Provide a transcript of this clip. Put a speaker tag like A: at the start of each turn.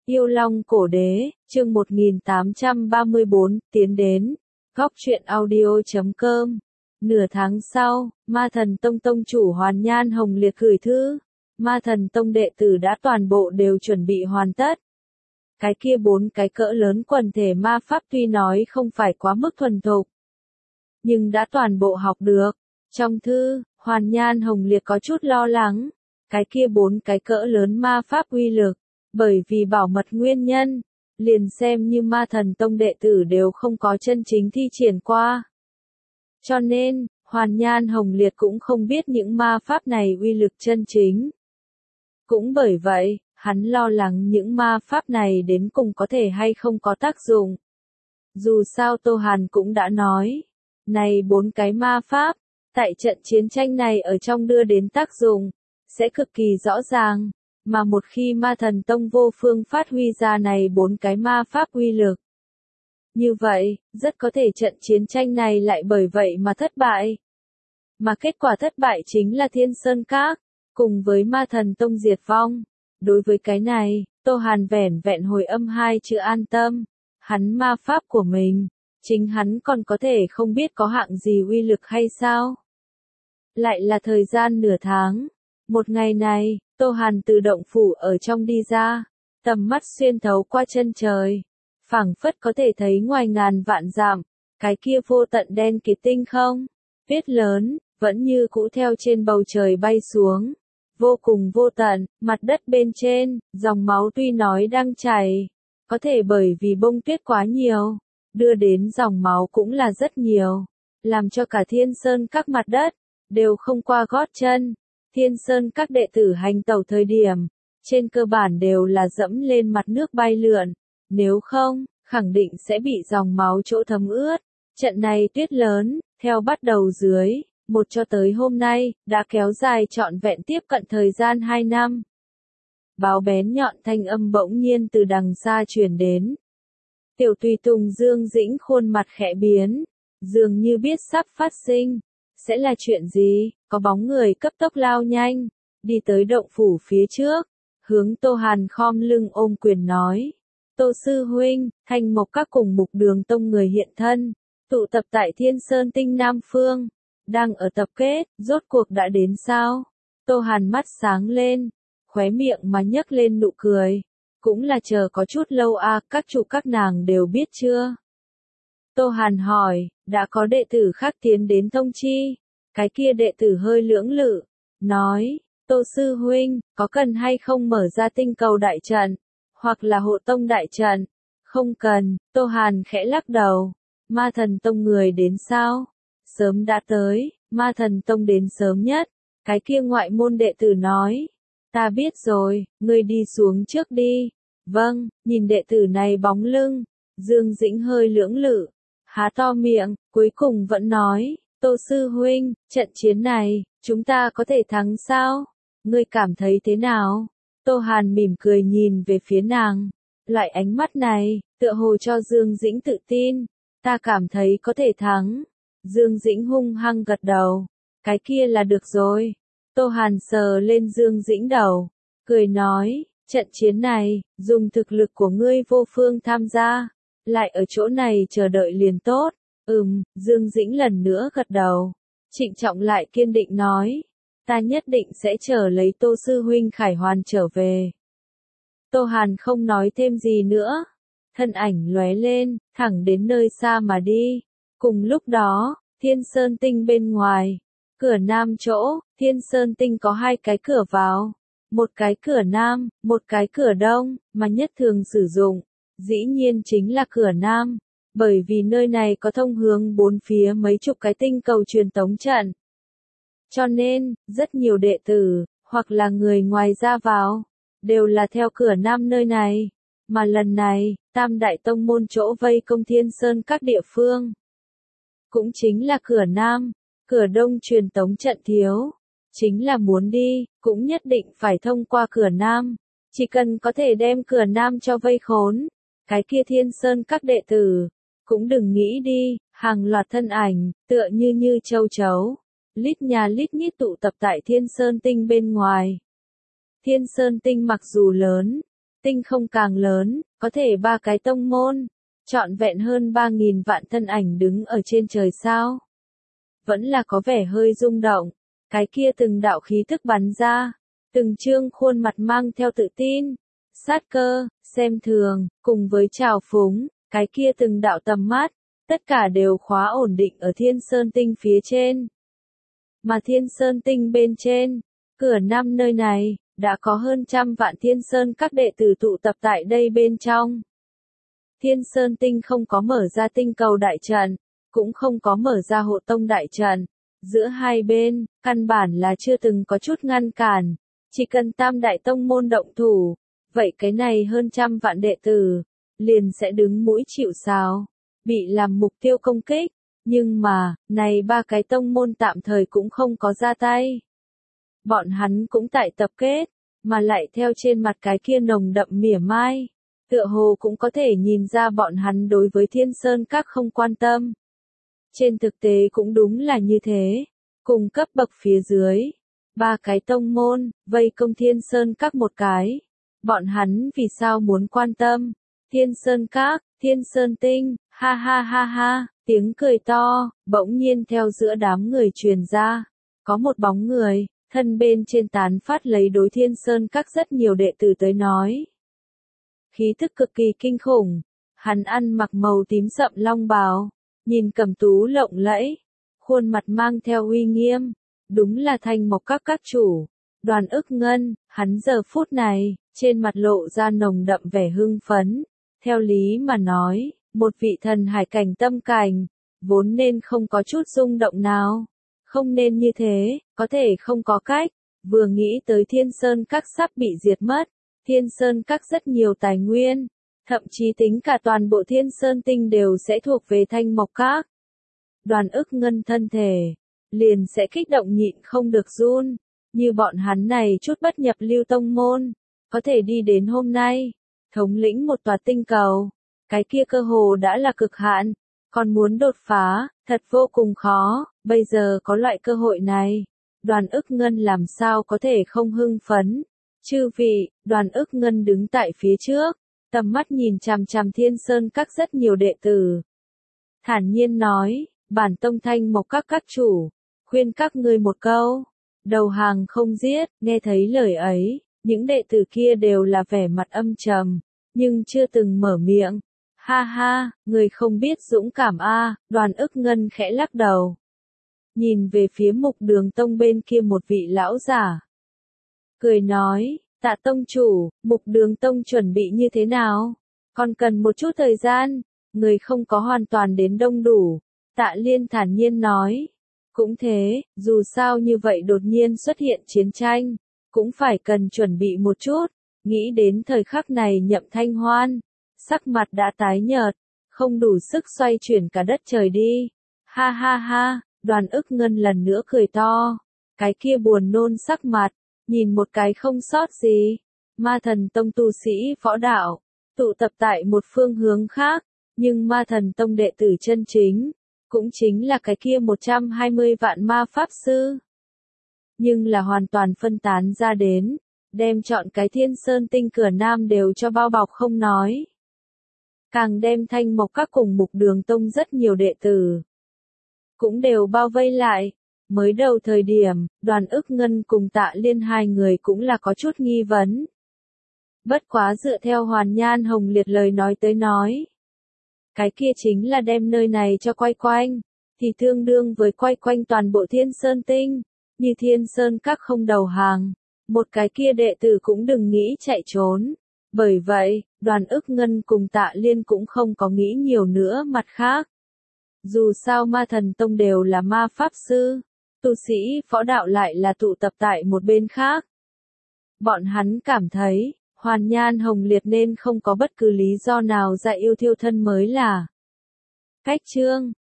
A: Yêu Long Cổ Đế, chương 1834, tiến đến. Góc truyện audio.com. Nửa tháng sau, Ma Thần Tông tông chủ Hoàn Nhan Hồng Liệt gửi thư. Ma Thần Tông đệ tử đã toàn bộ đều chuẩn bị hoàn tất. Cái kia 4 cái cỡ lớn quần thể ma pháp tuy nói không phải quá mức thuần thục, nhưng đã toàn bộ học được. Trong thư, Hoàn Nhan Hồng Liệt có chút lo lắng. Cái kia 4 cái cỡ lớn ma pháp uy lực, bởi vì bảo mật nguyên nhân, liền xem như Ma Thần Tông đệ tử đều không có chân chính thi triển qua. Cho nên, Hoàn Nhan Hồng Liệt cũng không biết những ma pháp này uy lực chân chính. Cũng bởi vậy, hắn lo lắng những ma pháp này đến cùng có thể hay không có tác dụng. Dù sao Tô Hàn cũng đã nói, này 4 cái ma pháp, tại trận chiến tranh này ở trong đưa đến tác dụng, sẽ cực kỳ rõ ràng, mà một khi Ma Thần Tông vô phương phát huy ra này 4 cái ma pháp uy lực. Như vậy, rất có thể trận chiến tranh này lại bởi vậy mà thất bại. Mà kết quả thất bại chính là Thiên Sơn Các, cùng với Ma Thần Tông diệt vong. Đối với cái này, Tô Hàn vẻn vẹn hồi âm 2 chữ an tâm. Hắn ma pháp của mình, chính hắn còn có thể không biết có hạng gì uy lực hay sao? Lại là thời gian nửa tháng. Một ngày này, Tô Hàn từ động phủ ở trong đi ra, tầm mắt xuyên thấu qua chân trời, phảng phất có thể thấy ngoài ngàn vạn dặm, cái kia vô tận đen kịt tinh không, tuyết lớn, vẫn như cũ theo trên bầu trời bay xuống, vô cùng vô tận, mặt đất bên trên, dòng máu tuy nói đang chảy, có thể bởi vì bông tuyết quá nhiều, đưa đến dòng máu cũng là rất nhiều, làm cho cả Thiên Sơn các mặt đất, đều không qua gót chân. Thiên Sơn các đệ tử hành tẩu thời điểm, trên cơ bản đều là dẫm lên mặt nước bay lượn, nếu không, khẳng định sẽ bị dòng máu chỗ thấm ướt. Trận này tuyết lớn, theo bắt đầu dưới, một cho tới hôm nay, đã kéo dài trọn vẹn tiếp cận thời gian 2 năm. Báo bén nhọn thanh âm bỗng nhiên từ đằng xa truyền đến. Tiểu tùy tùng Dương Dĩnh khuôn mặt khẽ biến, dường như biết sắp phát sinh. Sẽ là chuyện gì? Có bóng người cấp tốc lao nhanh, đi tới động phủ phía trước, hướng Tô Hàn khom lưng ôm quyền nói. Tô sư huynh, Thanh Mộc các cùng Mục Đường Tông người hiện thân, tụ tập tại Thiên Sơn Tinh Nam Phương, đang ở tập kết, rốt cuộc đã đến sao? Tô Hàn mắt sáng lên, khóe miệng mà nhấc lên nụ cười, cũng là chờ có chút lâu à, các chủ các nàng đều biết chưa? Tô Hàn hỏi, đã có đệ tử khác tiến đến thông chi. Cái kia đệ tử hơi lưỡng lự, nói, Tô sư huynh, có cần hay không mở ra tinh cầu đại trận, hoặc là hộ tông đại trận? Không cần, Tô Hàn khẽ lắc đầu. Ma Thần Tông người đến sao? Sớm đã tới, Ma Thần Tông đến sớm nhất. Cái kia ngoại môn đệ tử nói, ta biết rồi, ngươi đi xuống trước đi. Vâng, nhìn đệ tử này bóng lưng, Dương Dĩnh hơi lưỡng lự, há to miệng, cuối cùng vẫn nói, Tô sư huynh, trận chiến này, chúng ta có thể thắng sao? Ngươi cảm thấy thế nào? Tô Hàn mỉm cười nhìn về phía nàng. Loại ánh mắt này, tựa hồ cho Dương Dĩnh tự tin. Ta cảm thấy có thể thắng. Dương Dĩnh hung hăng gật đầu. Cái kia là được rồi. Tô Hàn sờ lên Dương Dĩnh đầu. Cười nói, trận chiến này, dùng thực lực của ngươi vô phương tham gia. Lại ở chỗ này chờ đợi liền tốt. Dương Dĩnh lần nữa gật đầu. Trịnh trọng lại kiên định nói. Ta nhất định sẽ chờ lấy Tô sư huynh khải hoàn trở về. Tô Hàn không nói thêm gì nữa. Thân ảnh lóe lên, thẳng đến nơi xa mà đi. Cùng lúc đó, Thiên Sơn Tinh bên ngoài. Cửa nam chỗ, Thiên Sơn Tinh có 2 cái cửa vào. Một cái cửa nam, một cái cửa đông, mà nhất thường sử dụng. Dĩ nhiên chính là cửa nam. Bởi vì nơi này có thông hướng 4 phía mấy chục cái tinh cầu truyền tống trận. Cho nên, rất nhiều đệ tử, hoặc là người ngoài ra vào, đều là theo cửa nam nơi này. Mà lần này, Tam Đại Tông môn chỗ vây công Thiên Sơn các địa phương. Cũng chính là cửa nam, cửa đông truyền tống trận thiếu. Chính là muốn đi, cũng nhất định phải thông qua cửa nam. Chỉ cần có thể đem cửa nam cho vây khốn. Cái kia Thiên Sơn các đệ tử. Cũng đừng nghĩ đi, hàng loạt thân ảnh, tựa như châu chấu, lít nhà lít nhít tụ tập tại Thiên Sơn Tinh bên ngoài. Thiên Sơn Tinh mặc dù lớn, Tinh không càng lớn, có thể ba cái tông môn, trọn vẹn hơn 3.000 vạn thân ảnh đứng ở trên trời sao. Vẫn là có vẻ hơi rung động, cái kia từng đạo khí thức bắn ra, từng trương khuôn mặt mang theo tự tin, sát cơ, xem thường, cùng với trào phúng, cái kia từng đạo tầm mắt, tất cả đều khóa ổn định ở Thiên Sơn Tinh phía trên. Mà Thiên Sơn Tinh bên trên, cửa Nam nơi này, đã có hơn 100 vạn Thiên Sơn các đệ tử tụ tập tại đây bên trong. Thiên Sơn Tinh không có mở ra tinh cầu đại trận, cũng không có mở ra hộ tông đại trận. Giữa hai bên, căn bản là chưa từng có chút ngăn cản. Chỉ cần tam đại tông môn động thủ, vậy cái này hơn 100 vạn đệ tử, liền sẽ đứng mũi chịu sào, bị làm mục tiêu công kích. Nhưng mà, này ba cái tông môn tạm thời cũng không có ra tay. Bọn hắn cũng tại tập kết, mà lại theo trên mặt cái kia nồng đậm mỉa mai. Tựa hồ cũng có thể nhìn ra bọn hắn đối với Thiên Sơn Các không quan tâm. Trên thực tế cũng đúng là như thế. Cùng cấp bậc phía dưới, ba cái tông môn, vây công Thiên Sơn Các một cái. Bọn hắn vì sao muốn quan tâm? Thiên Sơn Các, Thiên Sơn Tinh, ha ha ha ha, tiếng cười to, bỗng nhiên theo giữa đám người truyền ra. Có một bóng người, thân bên trên tán phát lấy đối Thiên Sơn Các rất nhiều đệ tử tới nói. Khí thức cực kỳ kinh khủng, hắn ăn mặc màu tím sậm long bào, nhìn cẩm tú lộng lẫy, khuôn mặt mang theo uy nghiêm, đúng là Thanh Mộc các chủ, Đoàn Ức Ngân. Hắn giờ phút này, trên mặt lộ ra nồng đậm vẻ hưng phấn, theo lý mà nói, một vị thần hải cảnh tâm cảnh, vốn nên không có chút rung động nào, không nên như thế, có thể không có cách, vừa nghĩ tới Thiên Sơn Các sắp bị diệt mất. Thiên Sơn Các rất nhiều tài nguyên, thậm chí tính cả toàn bộ Thiên Sơn Tinh đều sẽ thuộc về Thanh Mộc Các. Đoàn Ức Ngân thân thể, liền sẽ kích động nhịn không được run, như bọn hắn này chút bất nhập lưu tông môn, có thể đi đến hôm nay, thống lĩnh một tòa tinh cầu, cái kia cơ hồ đã là cực hạn, còn muốn đột phá, thật vô cùng khó, bây giờ có loại cơ hội này, Đoàn Ức Ngân làm sao có thể không hưng phấn. Chư vị, Đoàn Ức Ngân đứng tại phía trước, tầm mắt nhìn chằm chằm Thiên Sơn Các rất nhiều đệ tử. Thản nhiên nói, bản tông Thanh Mộc các chủ, khuyên các ngươi một câu, đầu hàng không giết. Nghe thấy lời ấy, những đệ tử kia đều là vẻ mặt âm trầm, nhưng chưa từng mở miệng. Ha ha, người không biết dũng cảm a. Đoàn Ức Ngân khẽ lắc đầu. Nhìn về phía Mục Đường Tông bên kia một vị lão giả. Cười nói, Tạ tông chủ, Mục Đường Tông chuẩn bị như thế nào? Còn cần một chút thời gian, người không có hoàn toàn đến đông đủ. Tạ Liên thản nhiên nói. Cũng thế, dù sao như vậy đột nhiên xuất hiện chiến tranh, cũng phải cần chuẩn bị một chút. Nghĩ đến thời khắc này Nhậm Thanh Hoan, sắc mặt đã tái nhợt, không đủ sức xoay chuyển cả đất trời đi. Ha ha ha, Đoàn Ức Ngân lần nữa cười to. Cái kia buồn nôn sắc mặt, nhìn một cái không sót gì. Ma Thần Tông tu sĩ võ đạo, tụ tập tại một phương hướng khác, nhưng Ma Thần Tông đệ tử chân chính, cũng chính là cái kia 120 vạn ma pháp sư. Nhưng là hoàn toàn phân tán ra đến, đem chọn cái Thiên Sơn Tinh cửa Nam đều cho bao bọc không nói. Càng đem Thanh Mộc Các cùng Mục Đường Tông rất nhiều đệ tử, cũng đều bao vây lại. Mới đầu thời điểm, Đoàn Ức Ngân cùng Tạ Liên hai người cũng là có chút nghi vấn. Bất quá dựa theo Hoàn Nhan Hồng Liệt lời nói tới nói. Cái kia chính là đem nơi này cho quay quanh, thì tương đương với quay quanh toàn bộ Thiên Sơn Tinh, như Thiên Sơn Các không đầu hàng. Một cái kia đệ tử cũng đừng nghĩ chạy trốn. Bởi vậy, Đoàn Ức Ngân cùng Tạ Liên cũng không có nghĩ nhiều nữa mặt khác. Dù sao Ma Thần Tông đều là ma pháp sư, tu sĩ võ đạo lại là tụ tập tại một bên khác. Bọn hắn cảm thấy, Hoàn Nhan Hồng Liệt nên không có bất cứ lý do nào ra yêu thiêu thân mới là. Cách chương